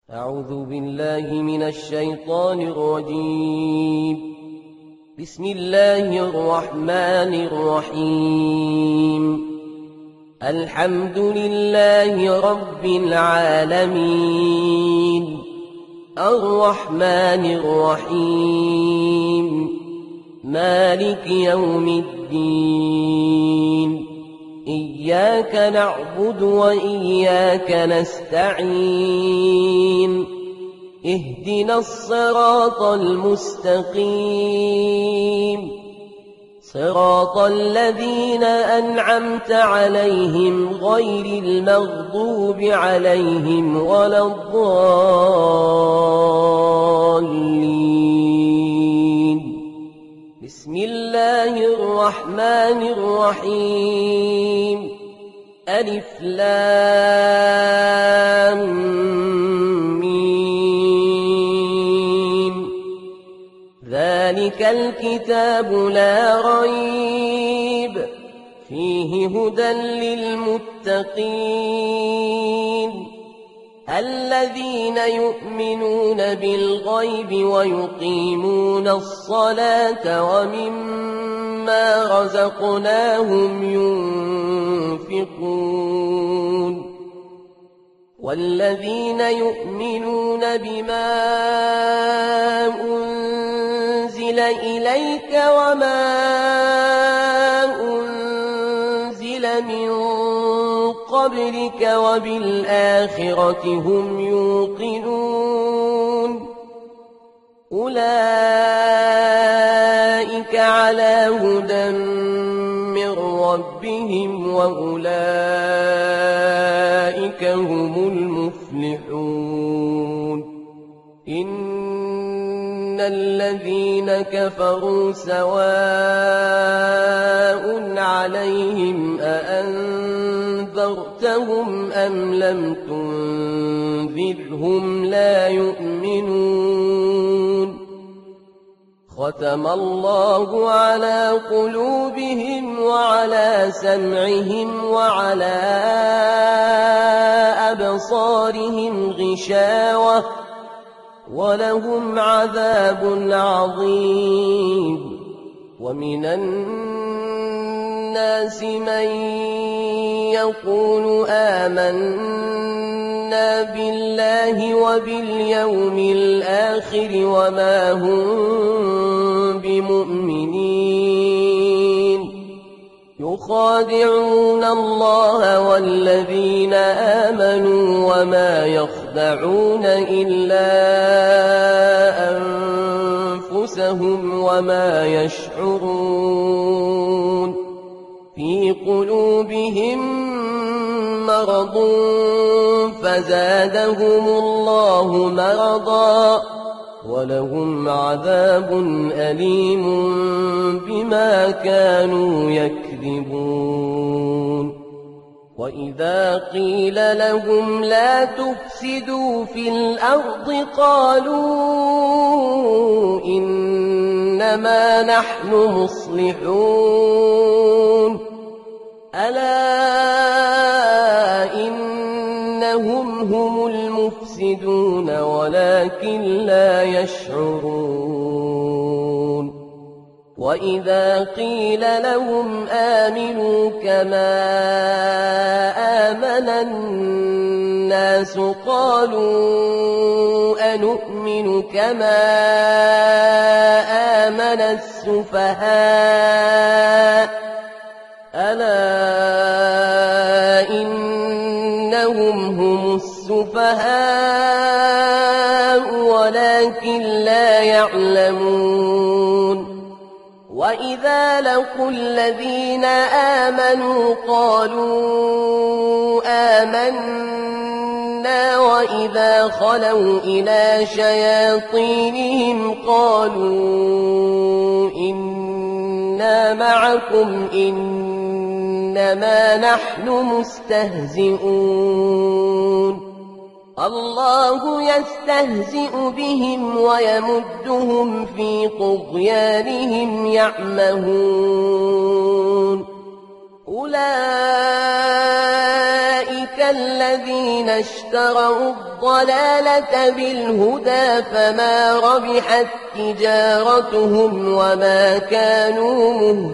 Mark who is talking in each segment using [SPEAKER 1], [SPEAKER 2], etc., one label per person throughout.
[SPEAKER 1] أعوذ بالله من الشيطان الرجيم. بسم الله الرحمن الرحيم. الحمد لله رب العالمين، الرحمن الرحيم، مالك يوم الدين. إياك نعبد وإياك نستعين. اهدنا الصراط المستقيم، صراط الذين أنعمت عليهم غير المغضوب عليهم ولا الضالين. بسم الله الرحمن الرحيم. ألف لام ميم. ذلك الكتاب لا ريب فيه هدى للمتقين، الذين يؤمنون بالغيب ويقيمون الصلاة ومما رزقناهم ينفقون، والذين يؤمنون بما أنزل إليك وما أنزل من قبلك وبالآخرة هم يوقنون. أولئك على هدى من ربهم وأولئك هم المفلحون. إن الذين كفروا سواء عليهم أأنذرتهم أم لم تنذرهم لا يؤمنون. ختم الله على قلوبهم وعلى سمعهم وعلى أبصارهم غشاوة ولهم عذاب عظيم. ومن الناس من يقول آمنا بالله وباليوم الآخر وما هم بمؤمنين، يخادعون الله والذين آمنوا وما يخدعون إلا أنفسهم وما يشعرون. في قلوبهم مرض فزادهم الله مرضا ولهم عذاب أليم بما كانوا يكذبون. وإذا قيل لهم لا تفسدوا في الأرض قالوا إنما نحن مصلحون. ألا إنهم هم المفسدون ولكن لا يشعرون. وإذا قيل لهم آمنوا كما آمن الناس قالوا أنؤمن كما آمن السفهاء. ألا إنهم هم السفهاء ولكن لا يعلمون. وإذا لقوا الذين آمنوا قالوا آمنا وإذا خلوا إلى شياطينهم قالوا إنا معكم إنما نحن مستهزئون. الله يستهزئ بهم ويمدهم في طغيانهم يعمهون. أولئك الذين اشتروا الضلالة بالهدى فما ربحت تجارتهم وما كانوا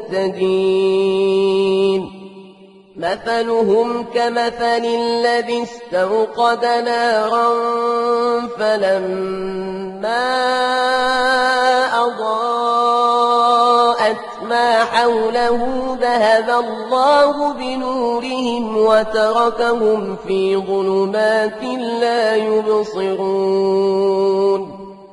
[SPEAKER 1] مهتدين مثلهم كمثل الذي استوقد نارا فلما أضاءت ما حوله ذهب الله بنورهم وتركهم في ظلمات لا يبصرون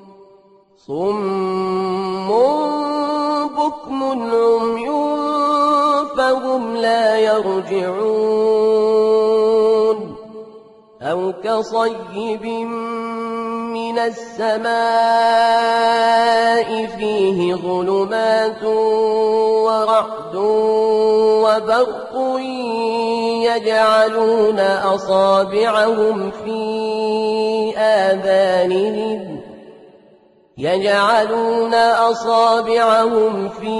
[SPEAKER 1] صم بكم عمي فهم لا يرجعون أو كصيب من السماء فيه ظلمات ورعد وبرق يجعلون أصابعهم في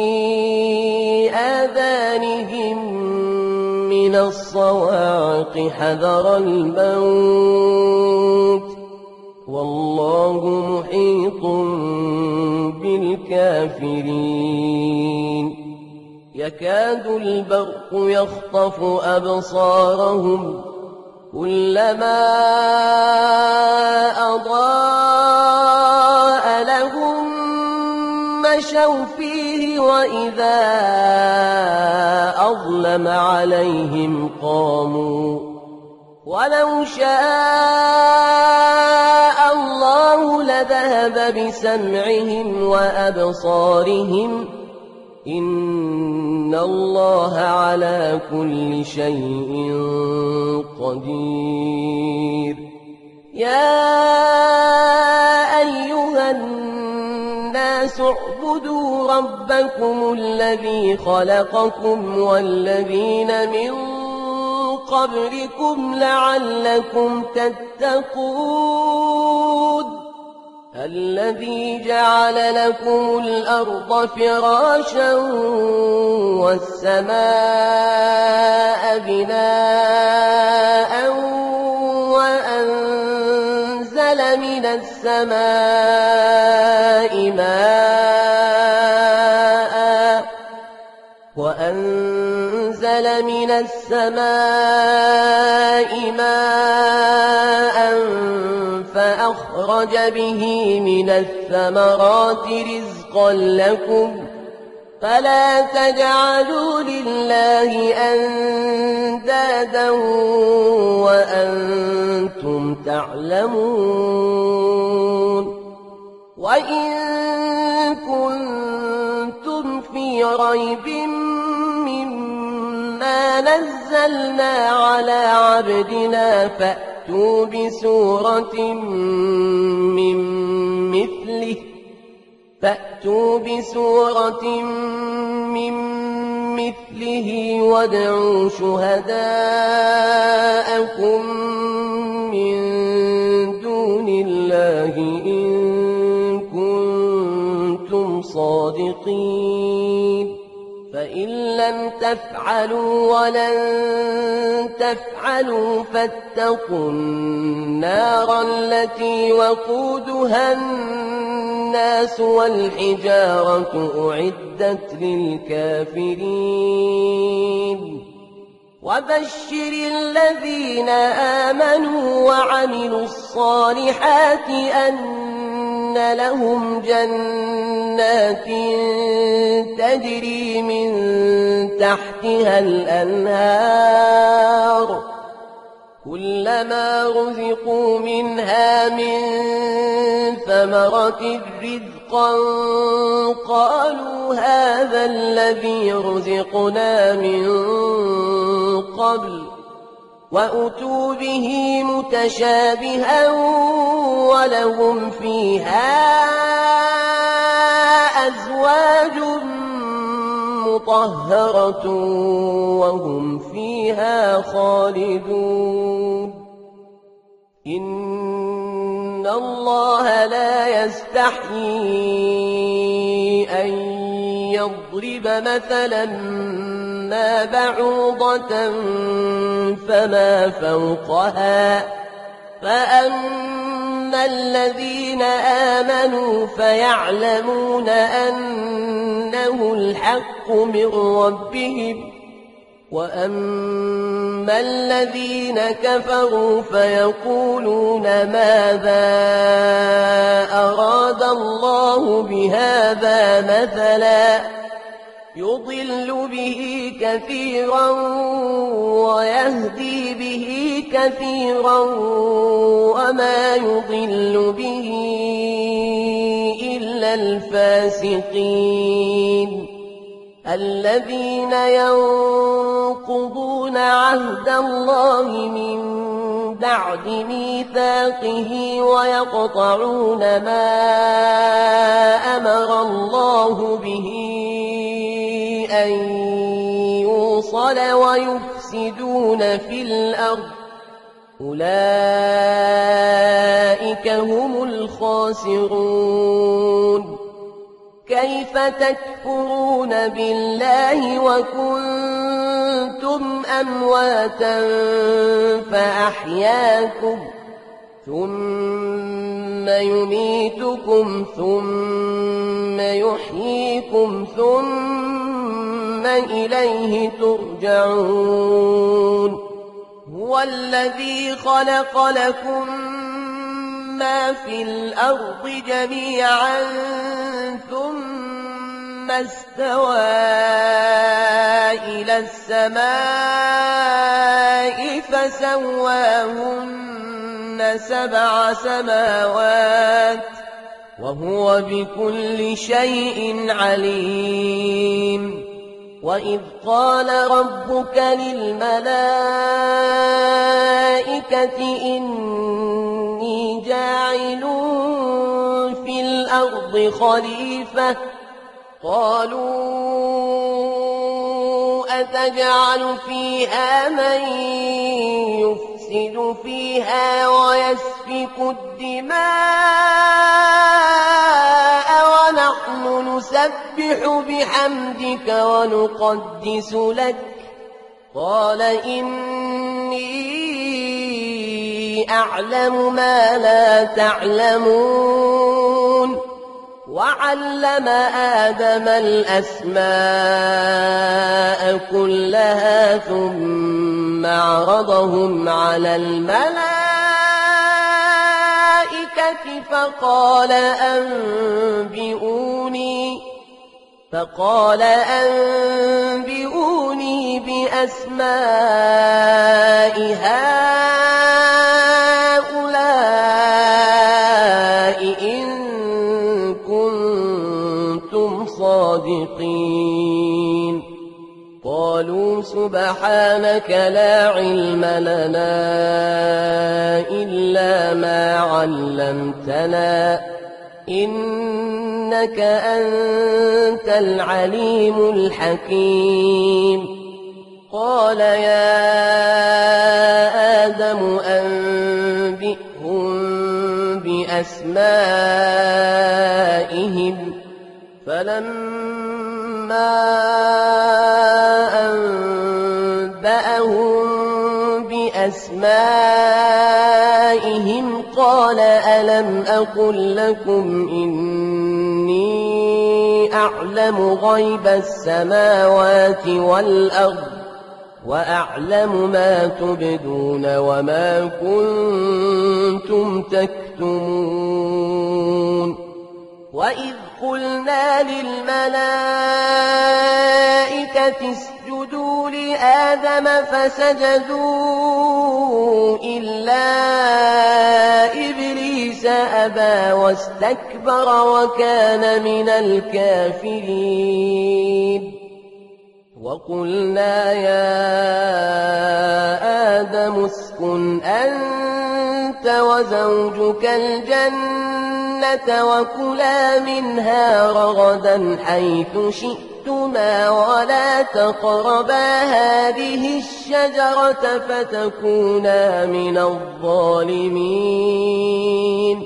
[SPEAKER 1] آذانهم من الصواعق حذر الموت والله محيط بالكافرين يكاد البرق يخطف أبصارهم كلما أضاء لهم مشوا فيه وإذا أظلم عليهم قاموا ولو شاء الله لذهب بسمعهم وأبصارهم إن الله على كل شيء قدير يا أيها الناس اعبدوا ربكم الذي خلقكم والذين من قبلكم لعلكم تتقون الذي جعل لكم الأرض فراشا والسماء بناء وأنزل من السماء ماء فأخرج به من الثمرات رزقا لكم فلا تجعلوا لله أندادا وأنتم تعلمون وإن كنتم في ريب مما نزلنا على عبدنا فأتوا بسورة من مثله وادعوا شهداءكم من دون الله إن كنتم صادقين فإن لم تفعلوا ولن تفعلوا فاتقوا النار التي وقودها الناس والحجارة أعدت للكافرين وبشر الذين آمنوا وعملوا الصالحات أن لهم جنات تجري من تحتها الأنهار كلما رزقوا منها من ثمرة رزقا قالوا هذا الذي رزقنا من قبل وأتوا به متشابها ولهم فيها أزواج مطهرة وهم فيها خالدون إن الله لا يستحيي أن يضرب مثلا فأما بعوضة فما فوقها فأما الذين آمنوا فيعلمون أنه الحق من ربهم وأما الذين كفروا فيقولون ماذا أراد الله بهذا مثلا يضل به كثيرا ويهدي به كثيرا وما يضل به إلا الفاسقين الذين ينقضون عهد الله من بعد ميثاقه ويقطعون ما أمر الله به أن يوصل ويفسدون في الأرض أولئك هم الخاسرون كيف تكفرون بالله وكنتم أمواتا فأحياكم ثم يميتكم ثم يحييكم ثم إليه ترجعون هو الذي خلق لكم ما في الأرض جميعا ثم استوى إلى السماء فسواهن 7 سماوات وهو بكل شيء عليم وإذ قال ربك للملائكة إني جاعل في الأرض خليفة قالوا أتجعل فيها من يفسد فيها ويسفك الدماء ونحن نسبح بحمدك ونقدس لك قال إني أعلم ما لا تعلمون وعلم آدم الأسماء كلها ثم عرضهم على الملائكة فقال أنبئوني بأسماء هؤلاء إن كنتم صادقين قالوا سبحانك لا علم لنا إلا ما علمتنا إنك أنت العليم الحكيم قال يا آدم أنبئهم بأسمائهم فلما أنبأهم بأسمائهم قال ألم أقل لكم إني أعلم غيب السماوات والأرض وأعلم ما تبدون وما كنتم تكتمون وإذ قلنا للملائكة اسجدوا لآدم فسجدوا إلا إبليس أبى واستكبر وكان من الكافرين وقلنا يا آدم اسكن أنت وزوجك الجنة وكلا منها رغدا حيث شئتما ولا تقربا هذه الشجرة فتكونا من الظالمين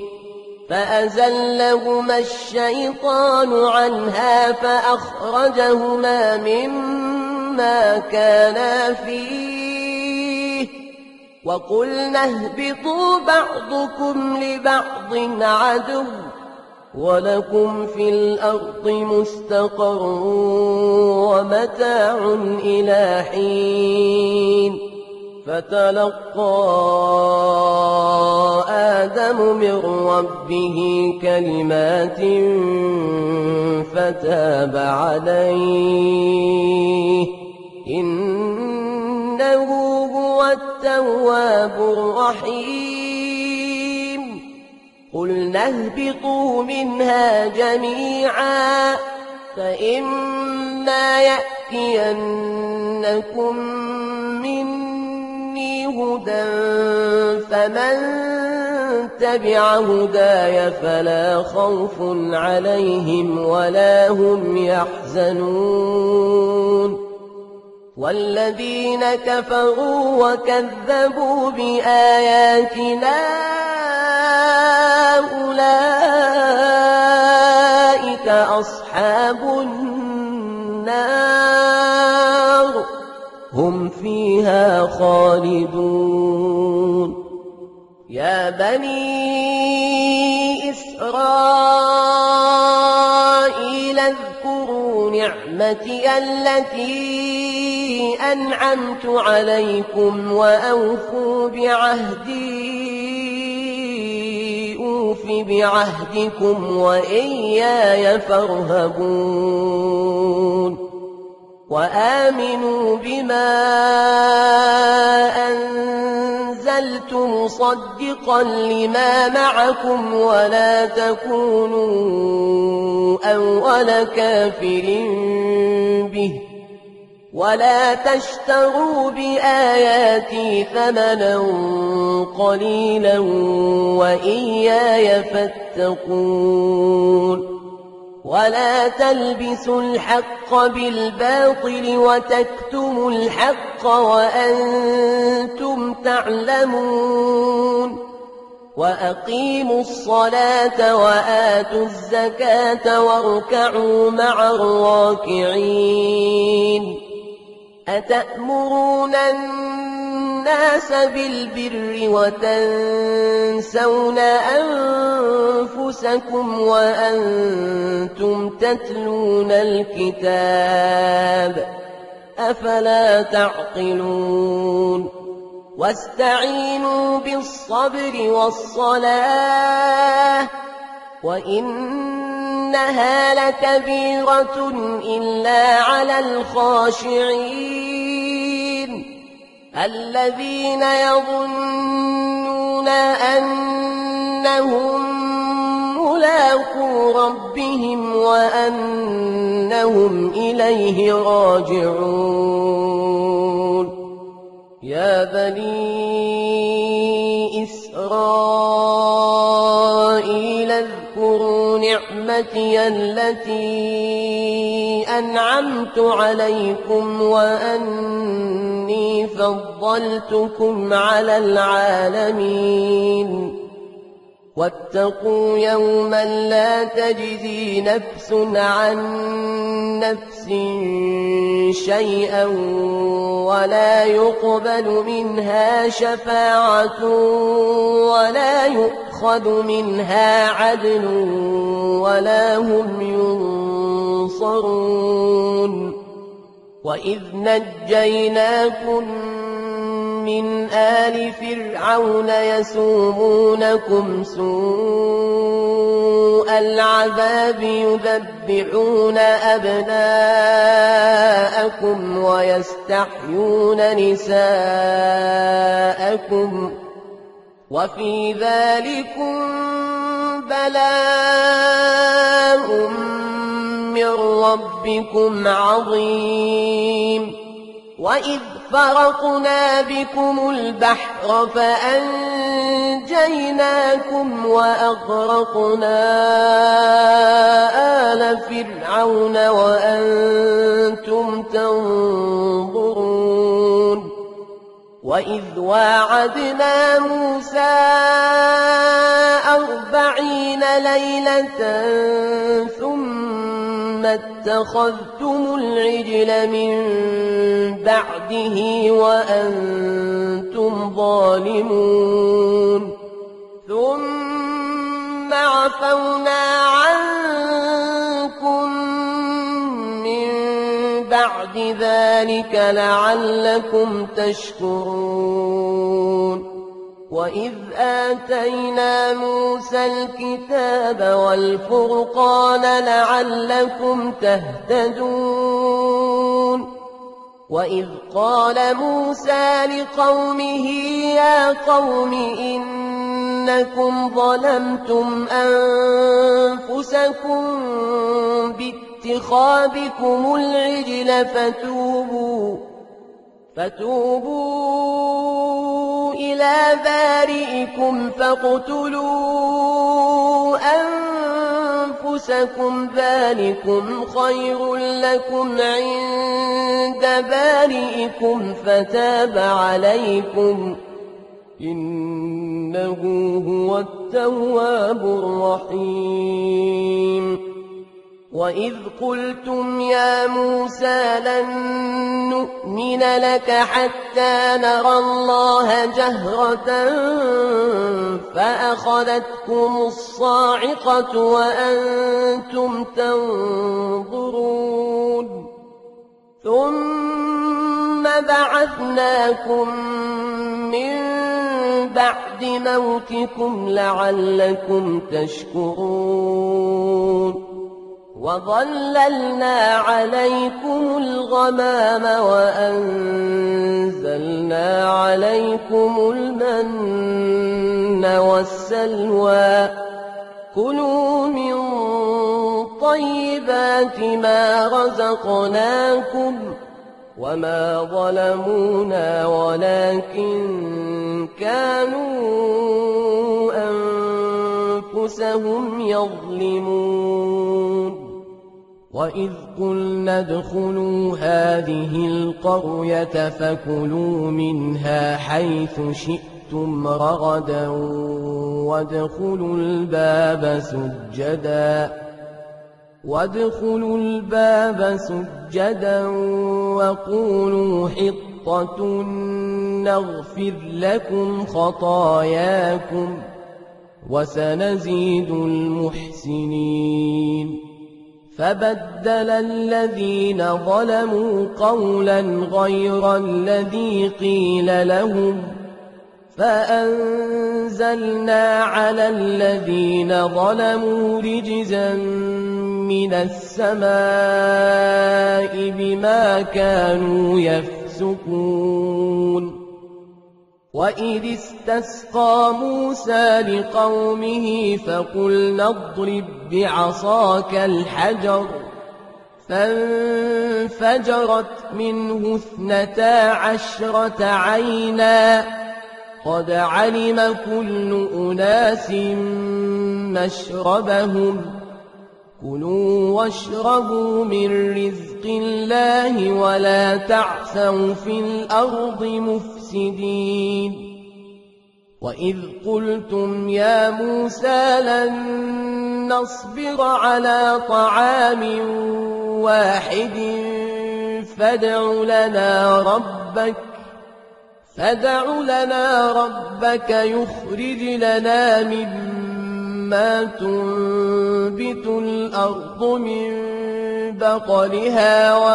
[SPEAKER 1] فأزلهما الشيطان عنها فأخرجهما مما ما كانا فيه وقلنا اهبطوا بعضكم لبعض عدو ولكم في الأرض مستقر ومتاع إلى حين فتلقى آدم من ربه كلمات فتاب عليه إنه هو التواب الرحيم قلنا اهبطوا منها جميعا فإما يأتينكم مني هدى فمن تبع هداي فلا خوف عليهم ولا هم يحزنون والذين كفروا وكذبوا بآياتنا أولئك أصحاب النار هم فيها خالدون يا بني إسرائيل اذكروا نعمتي التي أنعمت عليكم وأوفوا بعهدكم وإياي فارهبون وآمنوا بما أنزلت مصدقا لما معكم ولا تكونوا أول كافر به ولا تشتروا بآياتي ثمنا قليلا وإياي فاتقون ولا تلبسوا الحق بالباطل وتكتموا الحق وأنتم تعلمون وأقيموا الصلاة وآتوا الزكاة واركعوا مع الراكعين أتأمرون الناس بالبر وتنسون أنفسكم وأنتم تتلون الكتاب أفلا تعقلون واستعينوا بالصبر والصلاة وإنها لكبيرة إلا على الخاشعين الذين يظنون أنهم ملاقو ربهم وأنهم إليه راجعون يا بني إسرائيل اذكروا نعمتي التي أنعمت عليكم وأني فضلتكم على العالمين واتقوا يوما لا تجزي نفس عن نفس شيئا ولا يقبل منها شفاعة ولا يؤخذ منها عدل ولا هم ينصرون وإذ نجيناكم من آل فرعون يسومونكم سوء العذاب يذبحون أبناءكم ويستحيون نساءكم وفي ذلكم بلاء من ربكم عظيم وإذ فرقنا بكم البحر فأنجيناكم وأغرقنا آل فرعون وأنتم تنظرون وإذ واعدنا موسى 40 ليلة ثم اتخذتم العجل من بعده وأنتم ظالمون ثم عفونا عنكم من بعد ذلك لعلكم تشكرون وإذ آتينا موسى الكتاب والفرقان لعلكم تهتدون وإذ قال موسى لقومه يا قوم إنكم ظلمتم أنفسكم باتخاذكم العجل فتوبوا إلى بارئكم فاقتلوا أنفسكم ذلكم خير لكم عند بارئكم فتاب عليكم إنه هو التواب الرحيم وإذ قلتم يا موسى لن نؤمن لك حتى نرى الله جهرة فأخذتكم الصاعقة وأنتم تنظرون ثم بعثناكم من بعد موتكم لعلكم تشكرون وظللنا عليكم الغمام وأنزلنا عليكم المن والسلوى كلوا من طيبات ما رزقناكم وما ظلمونا ولكن كانوا أنفسهم يظلمون وإذ قلنا ادخلوا هذه القرية فكلوا منها حيث شئتم رغدا وادخلوا الباب سجدا وقولوا حطة نغفر لكم خطاياكم وسنزيد المحسنين فبدل الذين ظلموا قولا غير الذي قيل لهم فأنزلنا على الذين ظلموا رجزا من السماء بما كانوا يفسقون وإذ استسقى موسى لقومه فقلنا اضرب بعصاك الحجر فانفجرت منه 12 عينا قد علم كل أناس مشربهم كلوا واشربوا من رزق الله ولا تعثوا في الأرض مفسدين وإذ قلتم يا موسى لن نصبر على طعام واحد فادع لنا ربك يخرج لنا مما تنبت الأرض من بقلها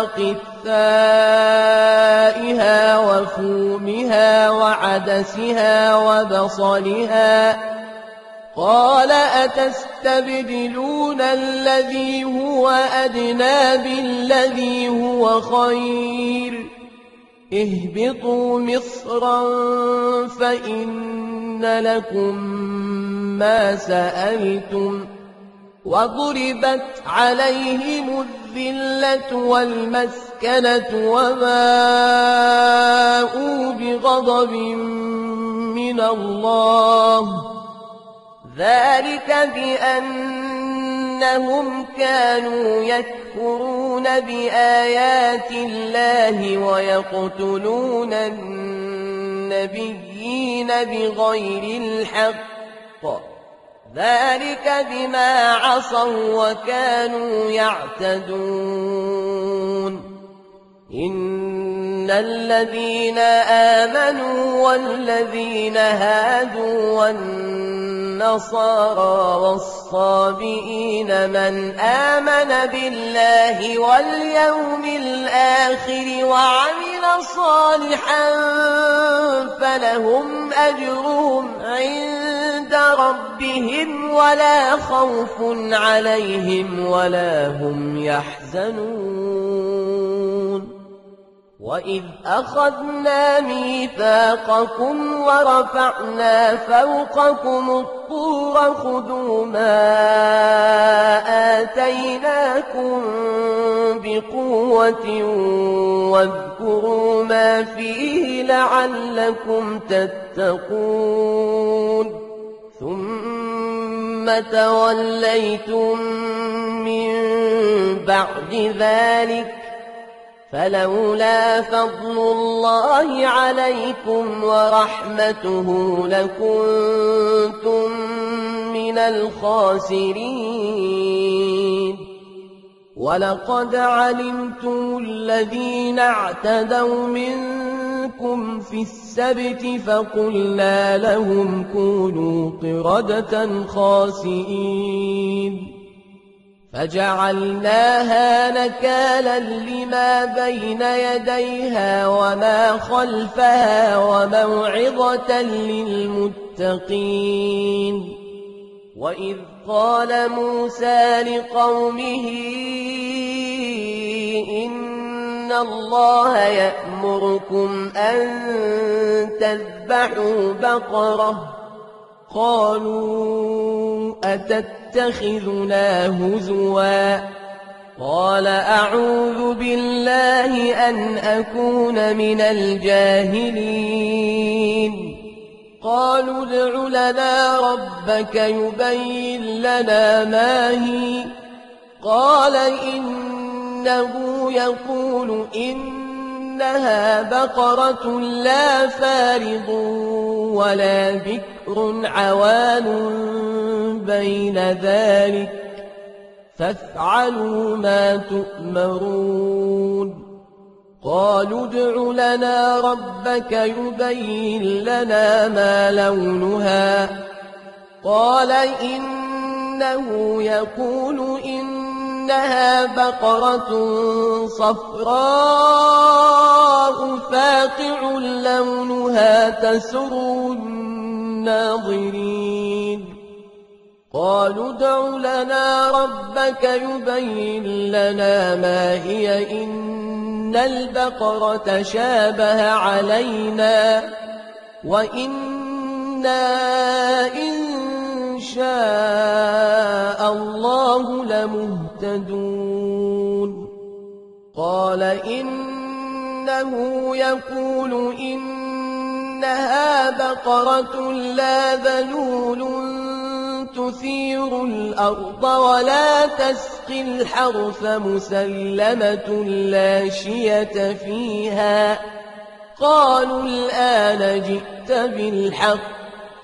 [SPEAKER 1] وقثائها وفومها وعدسها وبصلها قال أتستبدلون الذي هو أدنى بالذي هو خير اهبطوا مصرا فإن لكم ما سألتم وضربت عليهم الذلة والمسكنة وباءوا بغضب من الله ذلك بأنهم كانوا يكفرون بآيات الله ويقتلون النبيين بغير الحق ذلك بما عصوا وكانوا يعتدون إن الذين آمنوا والذين هادوا والنصارى والصابئين من آمن بالله واليوم الآخر وعمل صالحا فلهم أجرهم عند ربهم ولا خوف عليهم ولا هم يحزنون وإذ أخذنا ميثاقكم ورفعنا فوقكم الطور خذوا ما آتيناكم بقوة واذكروا ما فيه لعلكم تتقون ثم توليتم من بعد ذلك فلولا فضل الله عليكم ورحمته لكنتم من الخاسرين ولقد علمتم الذين اعتدوا منكم في السبت فقلنا لهم كونوا قردة خاسئين فجعلناها نكالا لما بين يديها وما خلفها وموعظة للمتقين وإذ قال موسى لقومه إن الله يأمركم أن تذبحوا بقرة قالوا أتتخذنا هزوا قال أعوذ بالله أن أكون من الجاهلين قالوا ادع لنا ربك يبين لنا ما هي قال إنه يقول إنها بقرة لا فارض ولا بكر عوان بين ذلك فافعلوا ما تؤمرون قالوا ادع لنا ربك يبين لنا ما لونها قال إنه يقول إنها بقرة صفراء فاقع لونها تسر الناظرين قالوا ادع لنا ربك يبين لنا ما هي إن البقرة شابه علينا وإنا إن شاء الله لمهتدون قال إنه يقول إنها بقرة لا ذلول تثير الأرض ولا تسقي الحرث مسلمة لا شية فيها قالوا الآن جئت بالحق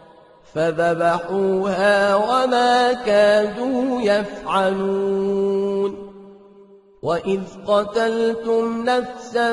[SPEAKER 1] فذبحوها وما كادوا يفعلون وإذ قتلتم نفسا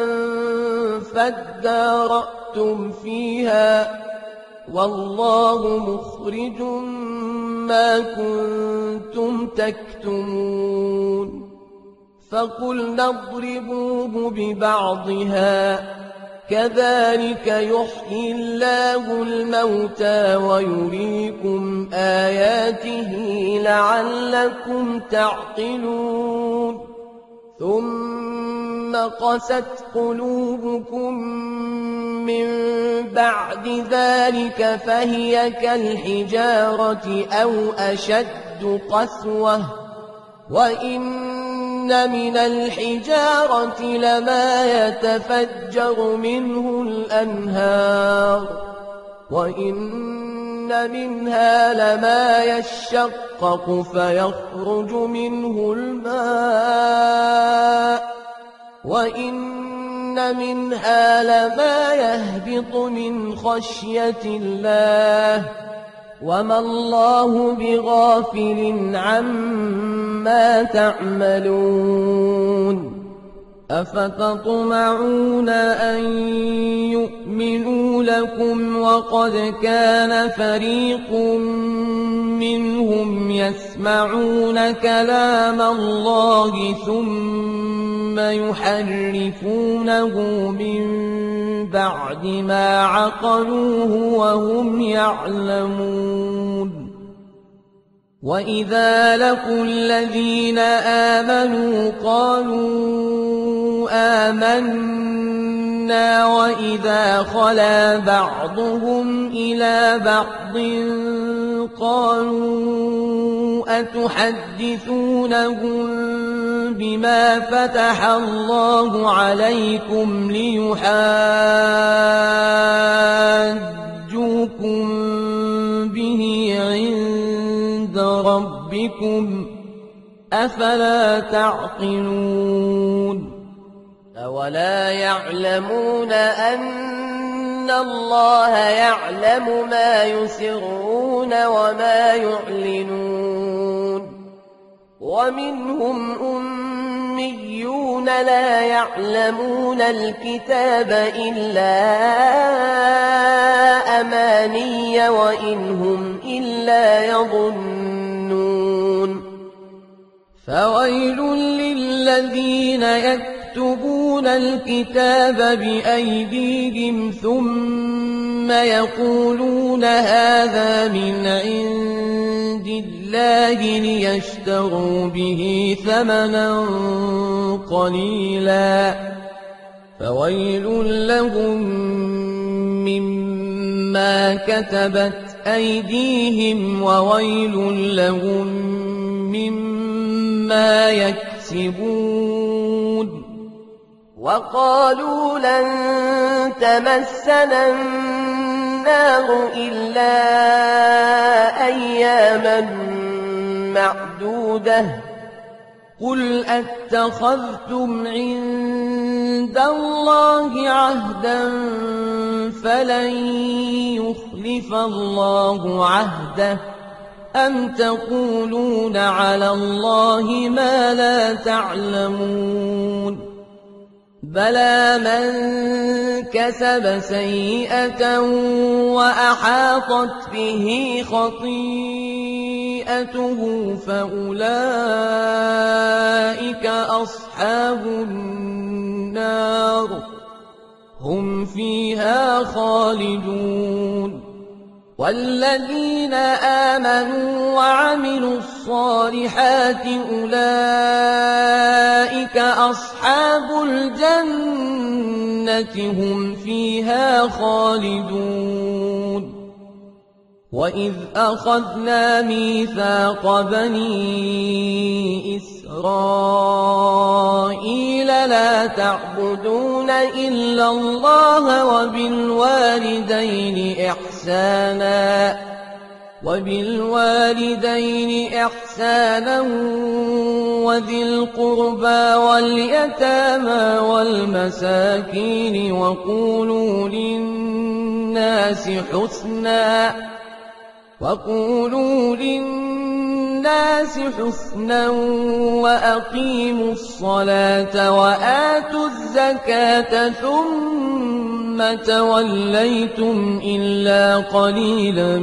[SPEAKER 1] فادارأتم فيها والله مخرج ما كنتم تكتمون فقلنا اضربوه ببعضها كذلك يحيي الله الموتى ويريكم آياته لعلكم تعقلون ثم قست قلوبكم من بعد ذلك فهي كالحجارة أو أشد قسوة وإن من الحجارة لما يتفجر منه الأنهار وإن منها لما يشقق فيخرج منه الماء وإن منها لما يهبط من خشية الله وما الله بغافل عما تعملون أفتطمعون أن يؤمنوا لكم وقد كان فريق منهم يسمعون كلام الله ثم يحرفونه من بعد ما عقلوه وهم يعلمون وإذا لقوا الذين آمنوا قالوا آمنا وإذا خلا بعضهم إلى بعض قالوا أتحدثونهم بما فتح الله عليكم ليحاجوكم به عند ربكم أفلا تعقلون أولا يعلمون أن الله يعلم ما يسرون وما يعلنون ومنهم أميون لا يعلمون الكتاب إلا أماني وإنهم إلا يظنون فويل للذين يكتبون الكتاب بأيديهم ثم يقولون هذا من عند الله ليشتروا به ثمنا قليلا فويل لهم مما كتبت أيديهم وويل لهم مما يكسبون وقالوا لن تمسنا النار إلا أياما معدودة قل أتخذتم عند الله عهدا فلن يخلف الله عهده أم تقولون على الله ما لا تعلمون بلى من كسب سيئة وأحاطت به خطيئته فأولئك أصحاب النار هم فيها خالدون والذين آمنوا وعملوا الصالحات أولئك أصحاب الجنة هم فيها خالدون وإذ أخذنا ميثاق بني إسرائيل لا تعبدون إلا الله وبالوالدين إحسانا وذي القربى واليتامى والمساكين وقولوا للناس حسنا وأقيموا الصلاة وآتوا الزكاة ثم توليتم إلا قليلا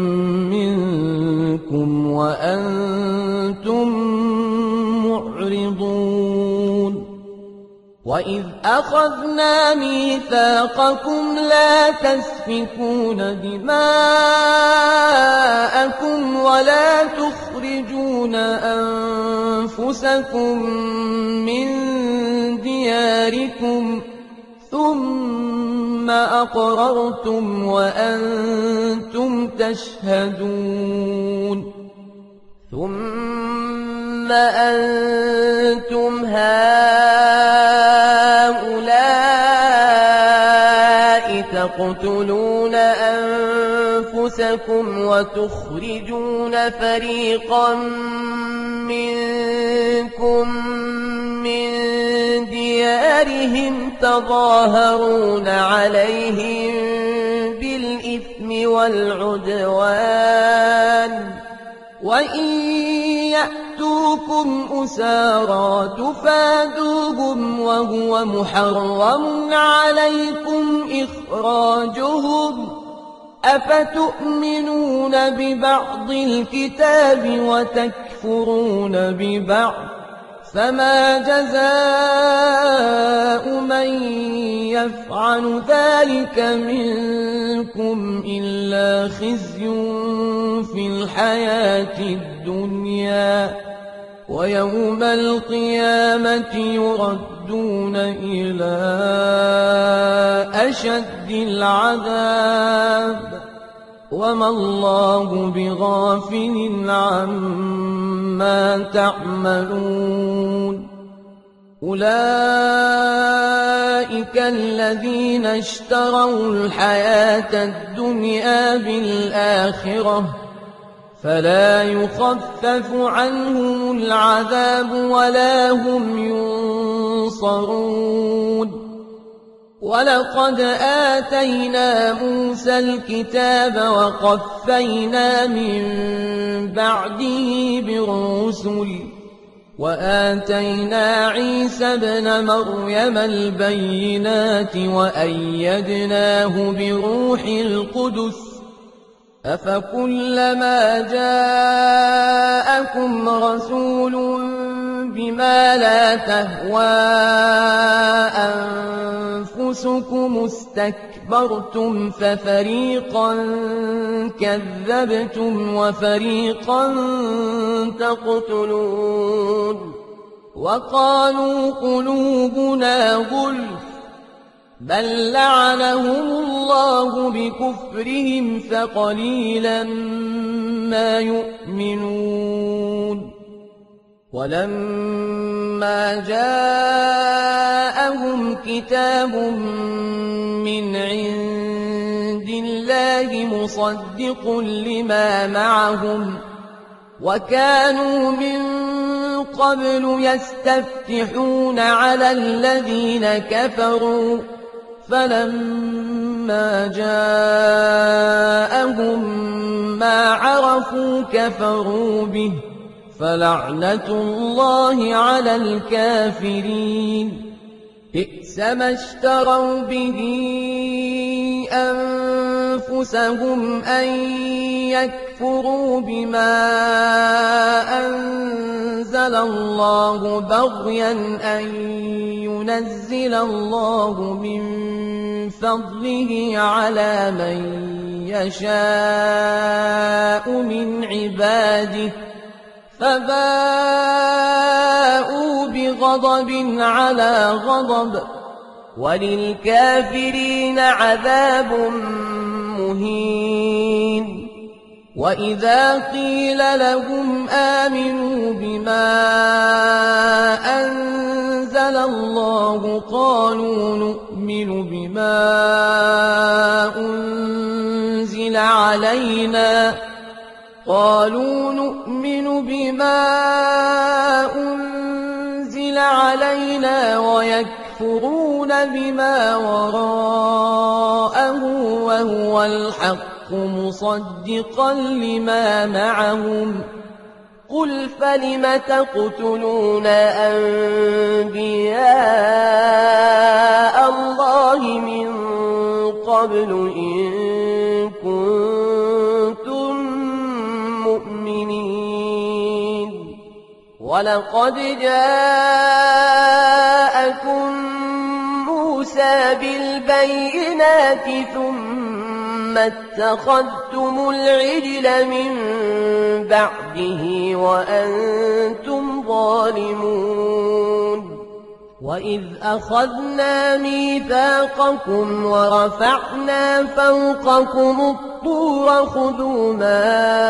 [SPEAKER 1] منكم وأنتم معرضون وإذ أخذنا ميثاقكم لا تسفكون دماءكم ولا تخرجون أنفسكم من دياركم ثم أقررتم وأنتم تشهدون ثم أنتم هؤلاء تقتلون أنفسكم وتخرجون فريقا منكم من ديارهم تظاهرون عليهم بالإثم والعدوان وإن يأتوكم أسارى تفادوهم وهو محرم عليكم إخراجهم أفتؤمنون ببعض الكتاب وتكفرون ببعض فما جزاء من يفعل ذلك منكم إلا خزي في الحياة الدنيا ويوم القيامة يردون إلى أشد العذاب وما الله بغافل عما تعملون أولئك الذين اشتروا الحياة الدنيا بالآخرة فلا يخفف عنهم العذاب ولا هم ينصرون ولقد آتينا موسى الكتاب وقفينا من بعده بالرسل وآتينا عيسى ابن مريم البينات وأيدناه بروح القدس أفكلما جاءكم رسول بما لا تهوى أنفسكم استكبرتم ففريقا كذبتم وفريقا تقتلون وقالوا قلوبنا غلف بل لعنهم الله بكفرهم فقليلا ما يؤمنون ولما جاءهم كتاب من عند الله مصدق لما معهم وكانوا من قبل يستفتحون على الذين كفروا فلما جاءهم ما عرفوا كفروا به فلعنة الله على الكافرين بئس ما اشتروا به أنفسهم أن يكفروا بما أنزل الله بغيا أن ينزل الله من فضله على من يشاء من عباده فباءوا بغضب على غضب وللكافرين عذاب مهين وإذا قيل لهم آمنوا بما أنزل الله قالوا نؤمن بما أنزل علينا ويكفرون بما وراءه وهو الحق مصدقا لما معهم قل فلم تقتلون أنبياء الله من قبل إن كنتم مؤمنين ولقد جاءكم موسى بالبينات ثم اتخذتم العجل من بعده وأنتم ظالمون وإذ أخذنا ميثاقكم ورفعنا فوقكم الطور خذوا ما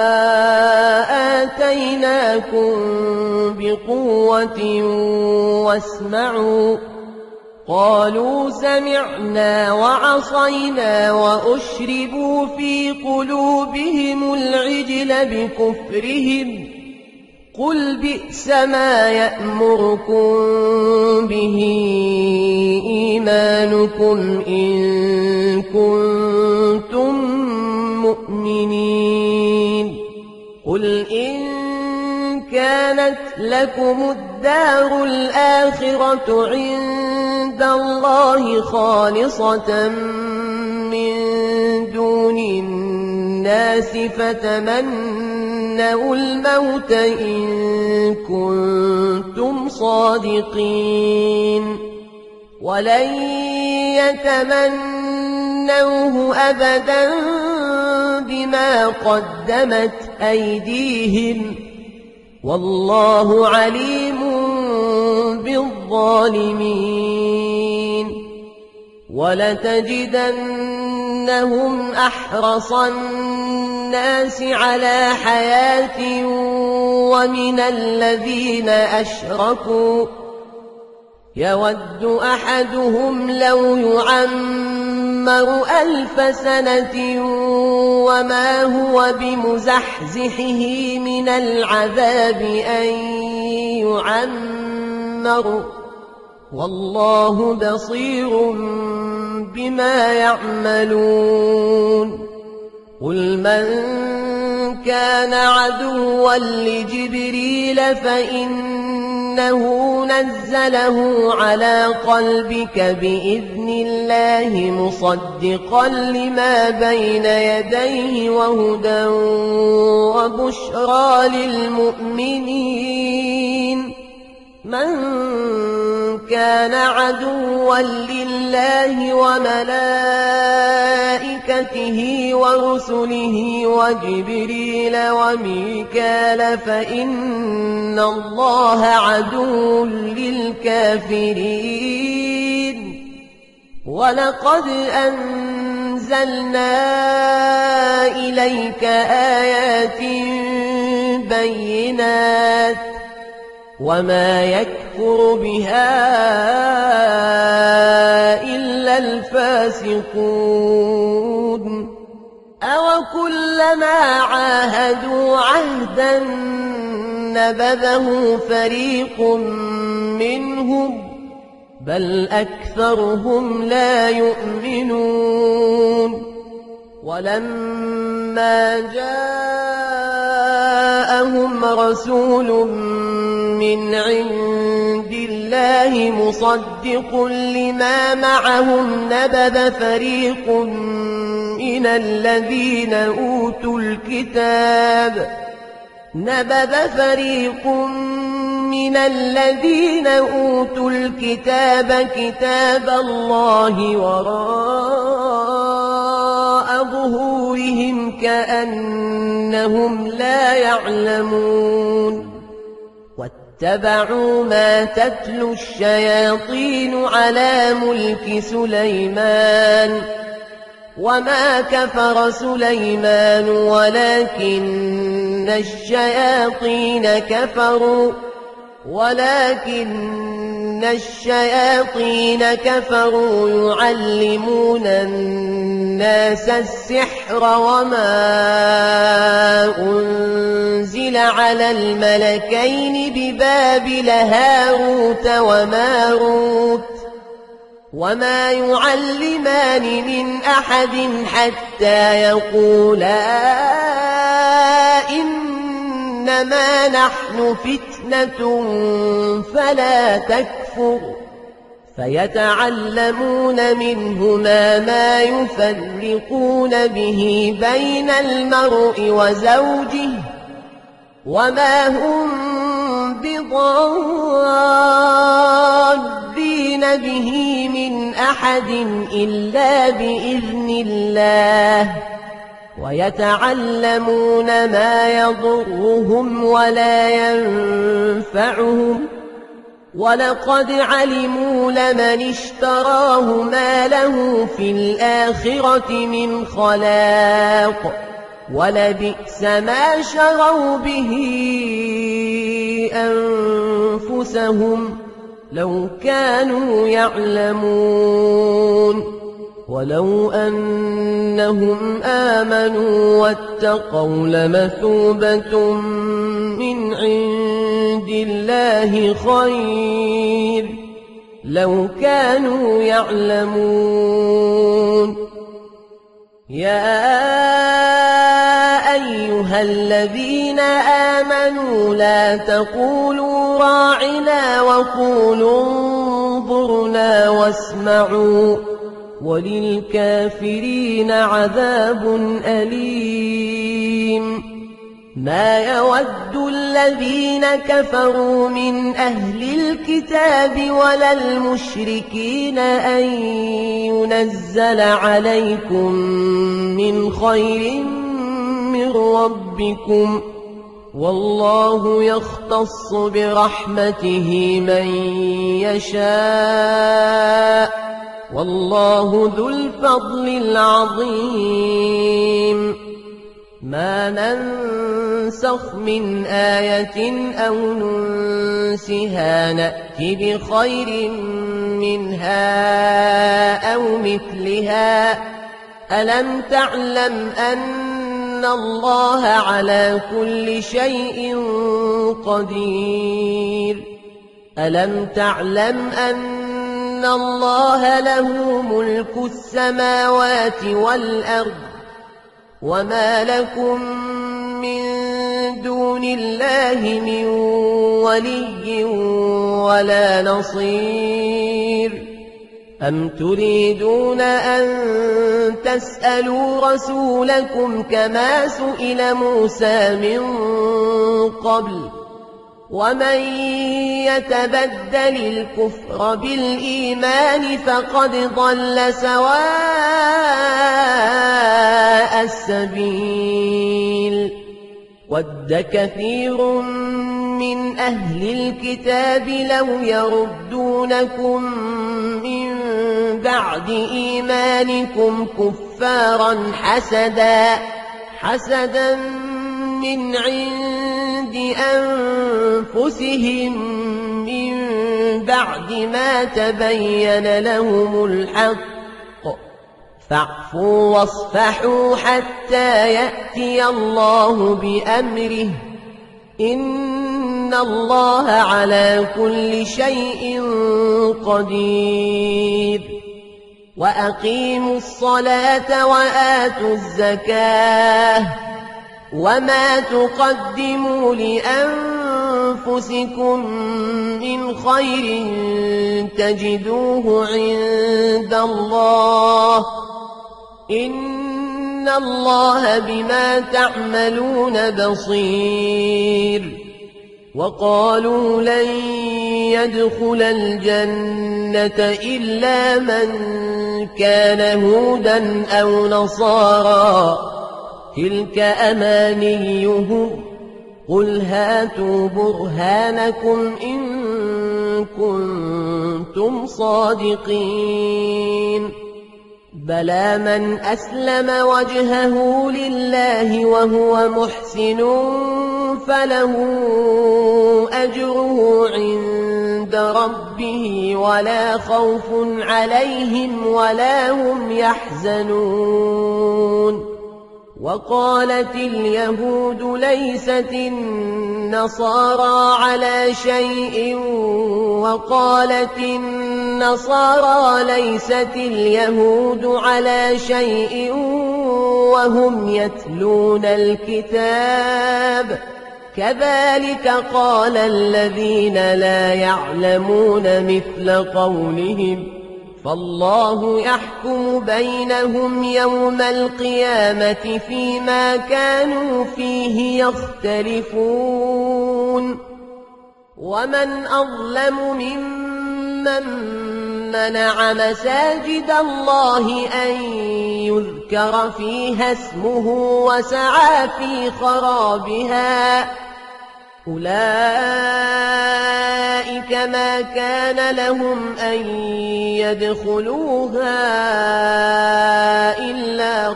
[SPEAKER 1] آتيناكم بقوة واسمعوا قالوا سمعنا وعصينا وأشربوا في قلوبهم العجل بكفرهم قل بئس ما يأمركم به إيمانكم إن كنتم المؤمنين قل إن كانت لكم الدار الآخرة عند الله خالصة من دون الناس فتمنوا الموت إن كنتم صادقين ولن يتمنوه أبدا بما قدمت أيديهم والله عليم بالظالمين ولتجدنهم أحرص الناس على حياة ومن الذين أشركوا يود أحدهم لو يعمر 1000 سنة وما هو بمزحزحه من العذاب أن يعمر والله بصير بما يعملون قل من كان عدوا لجبريل فإنه نزله على قلبك بإذن الله مصدقا لما بين يديه وهدى وبشرى للمؤمنين من كان عدوا لله وملائكته ورسله وجبريل وميكال فإن الله عدو للكافرين ولقد أنزلنا إليك آيات بينات وما يكفر بها إلا الفاسقون أوكلما عاهدوا عهدا نبذه فريق منهم بل أكثرهم لا يؤمنون ولما جاءهم رسول من عند الله مصدق لما معهم نبذ فريق من الذين أوتوا الكتاب كتاب الله وراء ظهورهم كأنهم لا يعلمون واتبعوا ما تتلو الشياطين على ملك سليمان وما كفر سليمان ولكن الشياطين كفروا يعلمون الناس السحر وما أنزل على الملكين ببابل هاروت وماروت وما يعلمان من أحد حتى يقولا إنما نحن فتنة فلا تكفر فيتعلمون منهما ما يفرقون به بين المرء وزوجه وما هم بضارين به من أحد إلا بإذن الله ويتعلمون ما يضرهم ولا ينفعهم ولقد علموا لمن اشتراه ما له في الآخرة من خلاق ولبئس ما شروا به أنفسهم لو كانوا يعلمون ولو أنهم آمنوا واتقوا لمثوبة من عند الله خير لو كانوا يعلمون يا أيها الذين آمنوا لا تقولوا راعنا وقولوا انظرنا واسمعوا وللكافرين عذاب أليم ما يود الذين كفروا من أهل الكتاب ولا المشركين أن ينزل عليكم من خير من ربكم والله يختص برحمته من يشاء والله ذو الفضل العظيم ما ننسخ من آية أو ننسها نأت بخير منها أو مثلها ألم تعلم أن الله على كل شيء قدير ألم تعلم أن الله له ملك السماوات والأرض وما لكم من دون الله من ولي ولا نصير أم تريدون أن تسألوا رسولكم كما سئل موسى من قبل ومن يتبدل الكفر بالإيمان فقد ضل سواء السبيل ود كثير من أهل الكتاب لو يردونكم من بعد إيمانكم كفارا حسدا من عند أنفسهم من بعد ما تبين لهم الحق فاعفوا واصفحوا حتى يأتي الله بأمره إن الله على كل شيء قدير وأقيموا الصلاة وآتوا الزكاة وما تقدموا لأنفسكم من خير تجدوه عند الله إن الله بما تعملون بصير وقالوا لن يدخل الجنة إلا من كان هودا أو نصارى تلك أمانيهم قل هاتوا برهانكم إن كنتم صادقين بلى من أسلم وجهه لله وهو محسن فله أجره عند ربه ولا خوف عليهم ولا هم يحزنون وقالت اليهود ليست النصارى على شيء وقالت النصارى ليست اليهود على شيء وهم يتلون الكتاب كذلك قال الذين لا يعلمون مثل قولهم فالله يحكم بينهم يوم القيامة فيما كانوا فيه يختلفون ومن أظلم ممن منع مساجد الله أن يذكر فيها اسمه وسعى في خرابها أولئك ما كان لهم أن يدخلوها إلا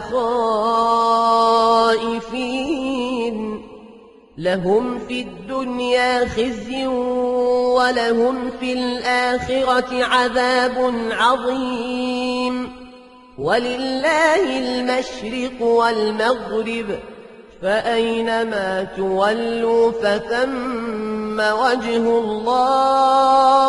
[SPEAKER 1] خائفين لهم في الدنيا خزي ولهم في الآخرة عذاب عظيم ولله المشرق والمغرب فأينما تولوا فثم وجه الله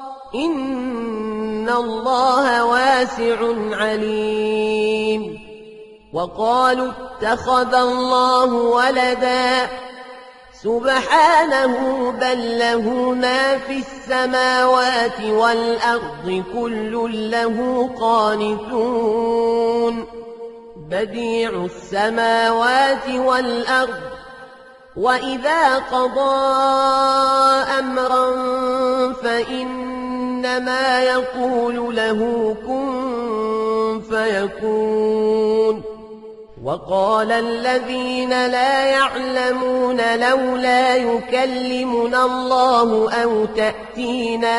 [SPEAKER 1] إن الله واسع عليم وقالوا اتخذ الله ولدا سبحانه بل له ما في السماوات والأرض كل له قانتون بديع السماوات والأرض وإذا قضى أمرا فإنما يقول له كن فيكون وقال الذين لا يعلمون لولا يكلمنا الله أو تأتينا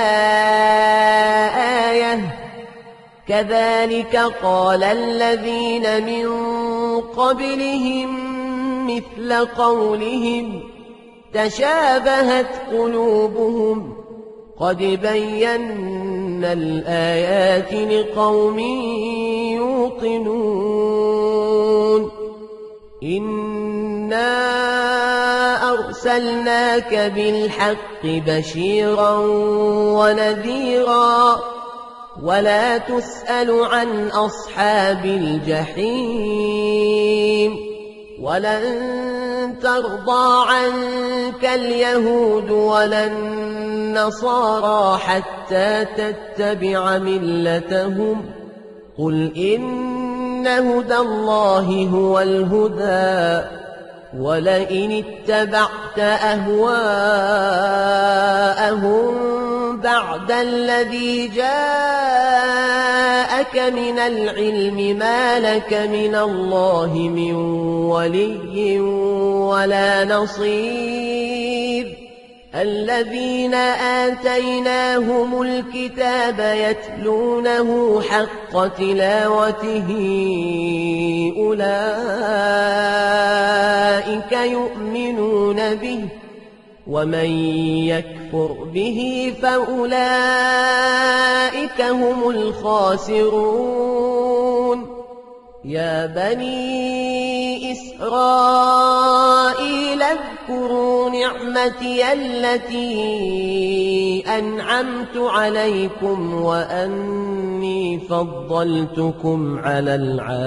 [SPEAKER 1] آية كذلك قال الذين من قبلهم مثل قولهم تشابهت قلوبهم قد بينا الآيات لقوم يوقنون إنا أرسلناك بالحق بشيرا ونذيرا ولا تسأل عن أصحاب الجحيم ولن ترضى عنك اليهود ولا النصارى حتى تتبع ملتهم قل إن هدى الله هو الهدى ولئن اتبعت أهواءهم بعد الذي جاءك من العلم ما لك من الله من ولي ولا نصير الذين آتيناهم الكتاب يتلونه حق تلاوته أولئك يؤمنون به ومن يكفر به فأولئك هم الخاسرون يا بني إسرائيل اذكروا نعمتي التي أنعمت عليكم وأني فضلتكم على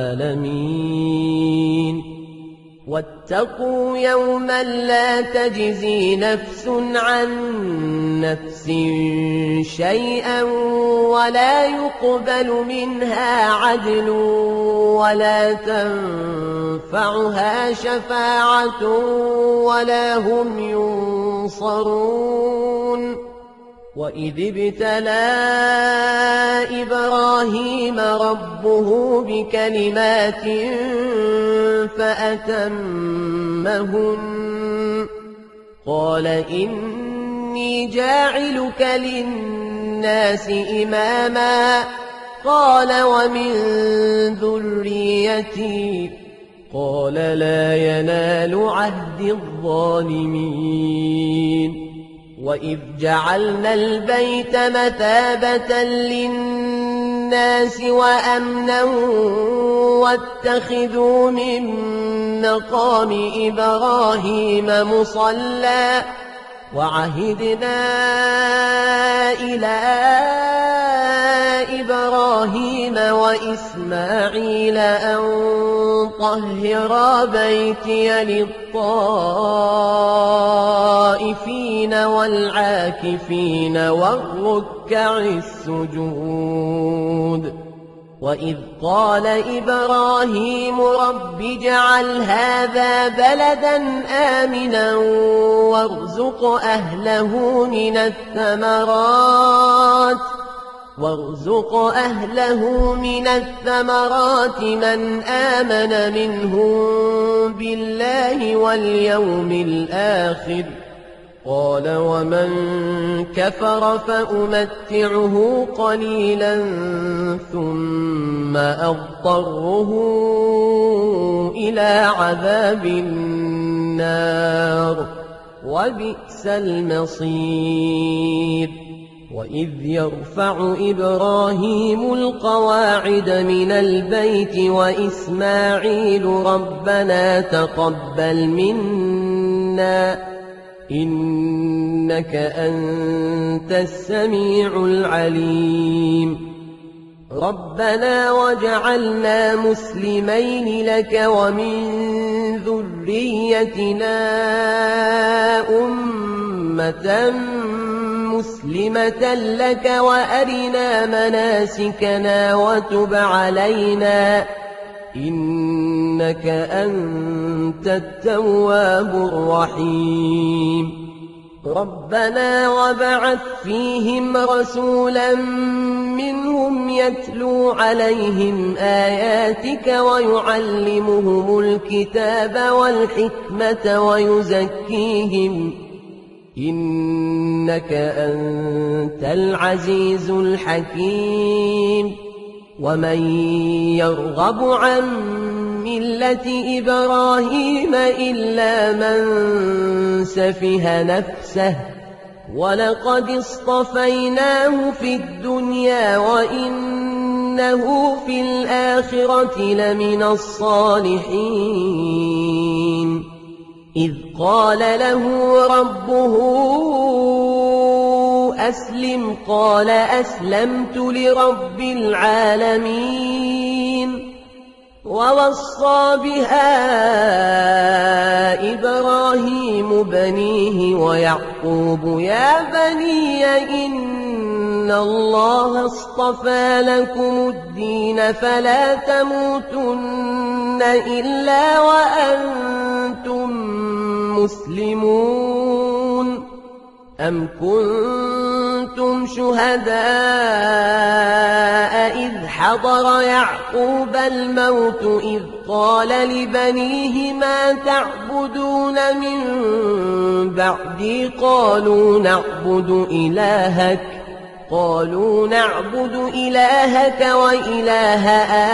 [SPEAKER 1] العالمين واتقوا يوما لا تجزي نفس عن نفس شيئا ولا يقبل منها عدل ولا تنفعها شفاعة ولا هم ينصرون وإذ ابتلى إبراهيم ربه بكلمات فأتمهن قال إني جاعلك للناس إماما قال ومن ذريتي قال لا ينال عهد الظالمين وإذ جعلنا البيت مثابة للناس وأمنا واتخذوا من مقام إبراهيم مصلى وعهدنا إلى إبراهيم وإسماعيل أن طهرا بيتي للطائفين والعاكفين والركع السجود وإذ قال إبراهيم رب اجعل هذا بلدا آمنا وارزق أهله من الثمرات من آمن منهم بالله واليوم الآخر قال ومن كفر فأمتعه قليلا ثم أضطره إلى عذاب النار وبئس المصير وإذ يرفع إبراهيم القواعد من البيت وإسماعيل ربنا تقبل منا إنك أنت السميع العليم ربنا واجعلنا مسلمين لك ومن ذريتنا أمة مسلمة لك وأرنا مناسكنا وتب علينا إنك أنت التواب الرحيم ربنا وابعث فيهم رسولا منهم يتلو عليهم آياتك ويعلمهم الكتاب والحكمة ويزكيهم إنك أنت العزيز الحكيم ومن يرغب عن ملة إبراهيم إلا من سفه نفسه ولقد اصطفيناه في الدنيا وإنه في الآخرة لمن الصالحين إذ قال له ربه أسلم قال أسلمت لرب العالمين ووصى بها إبراهيم بنيه ويعقوب يا بني إن الله اصطفى لكم الدين فلا تموتن إلا وأنتم مسلمون أم كنتم شهداء إذ حضر يعقوب الموت إذ قال لبنيه ما تعبدون من بعدي قالوا نعبد إلهك وإله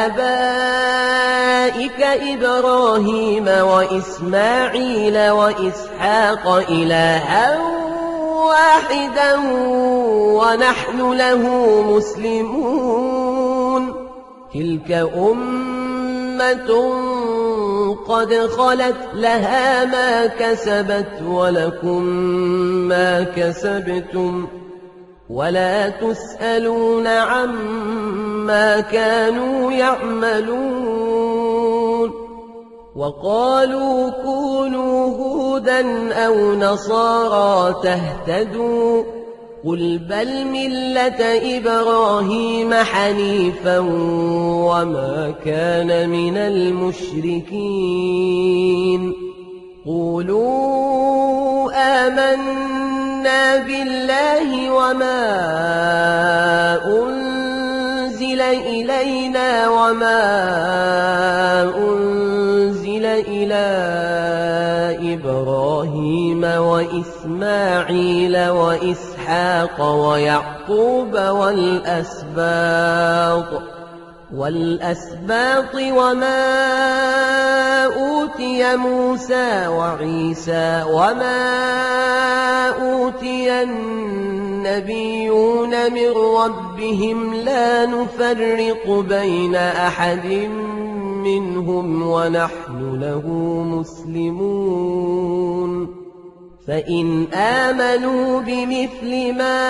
[SPEAKER 1] آبائك إبراهيم وإسماعيل وإسحاق إلها واحدا ونحن له مسلمون تلك أمة قد خلت لها ما كسبت ولكم ما كسبتم ولا تسألون عما كانوا يعملون وقالوا كونوا هودا أو نصارى تهتدوا قل بل ملة إبراهيم حنيفا وما كان من المشركين قولوا آمنا بالله وما أنزل إلينا وما أنزل إلى إبراهيم وإسماعيل وإسحاق ويعقوب والأسباط وما أوتي موسى وعيسى وما أوتي النبيون من ربهم لا نفرق بين أحد منهم ونحن له مسلمون فإن آمنوا بمثل ما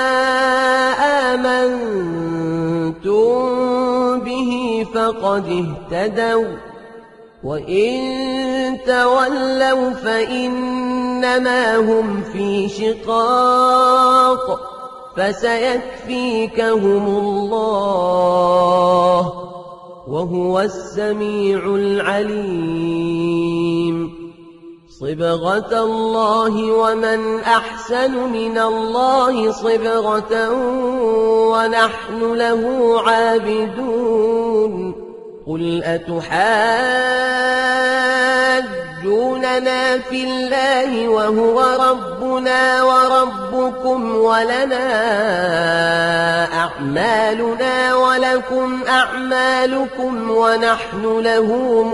[SPEAKER 1] آمنتم به فقد اهتدوا وإن تولوا فإنما هم في شقاق فسيكفيكهم الله وهو السميع العليم صبغة الله ومن أحسن من الله صبغة ونحن له عابدون قل أتحاجوننا في الله وهو ربنا وربكم ولنا أعمالنا ولكم أعمالكم ونحن له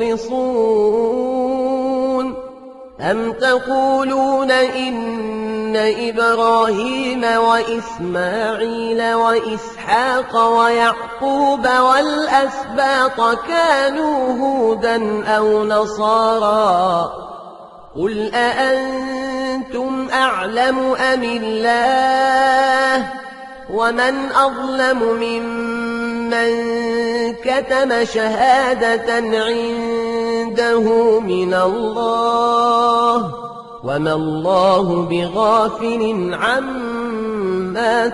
[SPEAKER 1] مخلصون أم تقولون إن إبراهيم وإسماعيل وإسحاق ويعقوب والأسباط كانوا هودا أو نصارى قل أأنتم أعلم أم الله ومن أظلم ممن من كتم شهادة عنده من الله وما الله بغافل عما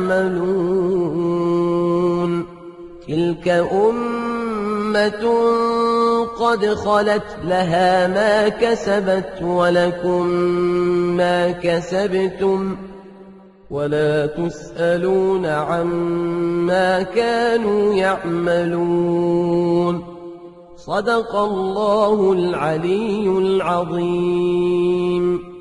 [SPEAKER 1] تعملون تلك أمة قد خلت لها ما كسبت ولكم ما كسبتم ولا تسألون عما كانوا يعملون صدق الله العلي العظيم.